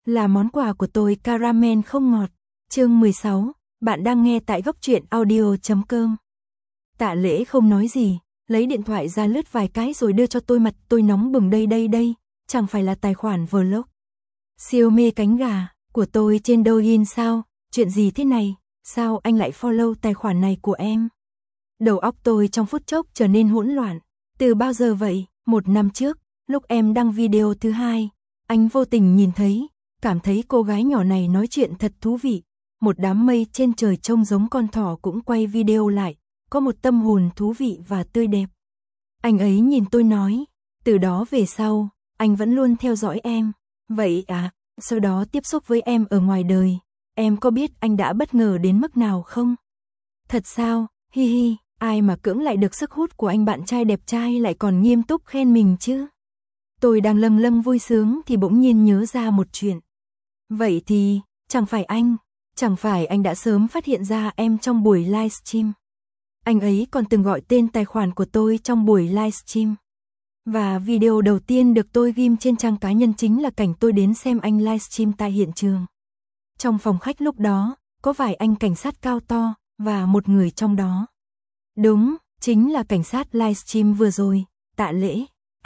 là món quà của tôi caramel không ngọt. Chương 16, bạn đang nghe tại góc truyện audio.com. Tạ Lễ không nói gì, lấy điện thoại ra lướt vài cái rồi đưa cho tôi. Mặt tôi nóng bừng. Đây, chẳng phải là tài khoản vlog siêu mê cánh gà của tôi trên Douyin sao? Chuyện gì thế này? Sao anh lại follow tài khoản này của em? Đầu óc tôi trong phút chốc trở nên hỗn loạn. Từ bao giờ vậy? 1 năm trước, lúc em đăng video thứ 2, anh vô tình nhìn thấy, cảm thấy cô gái nhỏ này nói chuyện thật thú vị. Một đám mây trên trời trông giống con thỏ cũng quay video lại, có một tâm hồn thú vị và tươi đẹp. Anh ấy nhìn tôi nói, từ đó về sau, anh vẫn luôn theo dõi em. Vậy à, sau đó tiếp xúc với em ở ngoài đời, em có biết anh đã bất ngờ đến mức nào không? Thật sao? Hi hi, ai mà cưỡng lại được sức hút của anh bạn trai đẹp trai lại còn nghiêm túc khen mình chứ? Tôi đang lâng lâng vui sướng thì bỗng nhiên nhớ ra một chuyện. Vậy thì, chẳng phải anh đã sớm phát hiện ra em trong buổi livestream. Anh ấy còn từng gọi tên tài khoản của tôi trong buổi livestream. Và video đầu tiên được tôi ghim trên trang cá nhân chính là cảnh tôi đến xem anh livestream tại hiện trường. Trong phòng khách lúc đó, có vài anh cảnh sát cao to, và một người trong đó. Đúng, chính là cảnh sát livestream vừa rồi, Tạ Lễ.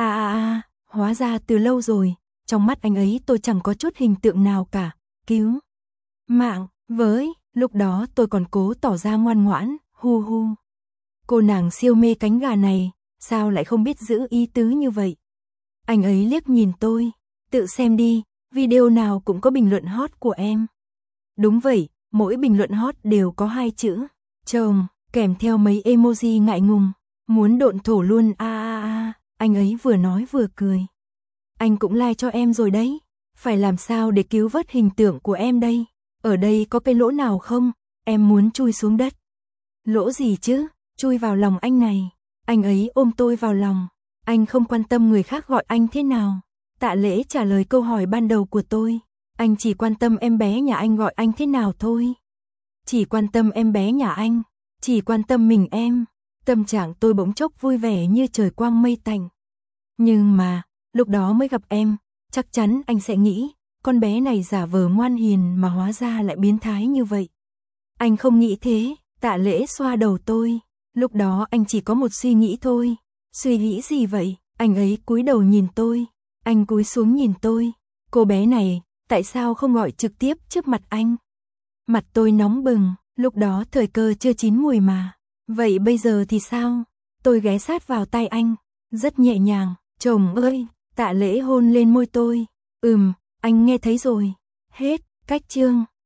Hóa ra từ lâu rồi, trong mắt anh ấy tôi chẳng có chút hình tượng nào cả. Cứu mạng với, lúc đó tôi còn cố tỏ ra ngoan ngoãn, hu. Cô nàng siêu mê cánh gà này, sao lại không biết giữ ý tứ như vậy? Anh ấy liếc nhìn tôi, tự xem đi, video nào cũng có bình luận hot của em. Đúng vậy, mỗi bình luận hot đều có 2 chữ, chồng, kèm theo mấy emoji ngại ngùng, muốn độn thổ luôn. Anh ấy vừa nói vừa cười. Anh cũng like cho em rồi đấy, phải làm sao để cứu vớt hình tượng của em đây? Ở đây có cái lỗ nào không? Em muốn chui xuống đất. Lỗ gì chứ? Chui vào lòng anh này. Anh ấy ôm tôi vào lòng. Anh không quan tâm người khác gọi anh thế nào. Tạ Lễ trả lời câu hỏi ban đầu của tôi. Anh chỉ quan tâm em bé nhà anh gọi anh thế nào thôi. Chỉ quan tâm em bé nhà anh. Chỉ quan tâm mình em. Tâm trạng tôi bỗng chốc vui vẻ như trời quang mây tạnh. Nhưng mà, lúc đó mới gặp em, chắc chắn anh sẽ nghĩ, con bé này giả vờ ngoan hiền mà hóa ra lại biến thái như vậy. Anh không nghĩ thế, Tạ Lễ xoa đầu tôi. Lúc đó anh chỉ có một suy nghĩ thôi. Suy nghĩ gì vậy? Anh ấy cúi đầu nhìn tôi. Anh cúi xuống nhìn tôi. Cô bé này, tại sao không gọi trực tiếp trước mặt anh? Mặt tôi nóng bừng, lúc đó thời cơ chưa chín mùi mà. Vậy bây giờ thì sao? Tôi ghé sát vào tai anh, rất nhẹ nhàng. Chồng ơi, Tạ Lễ hôn lên môi tôi. Anh nghe thấy rồi. Hết, cách chương.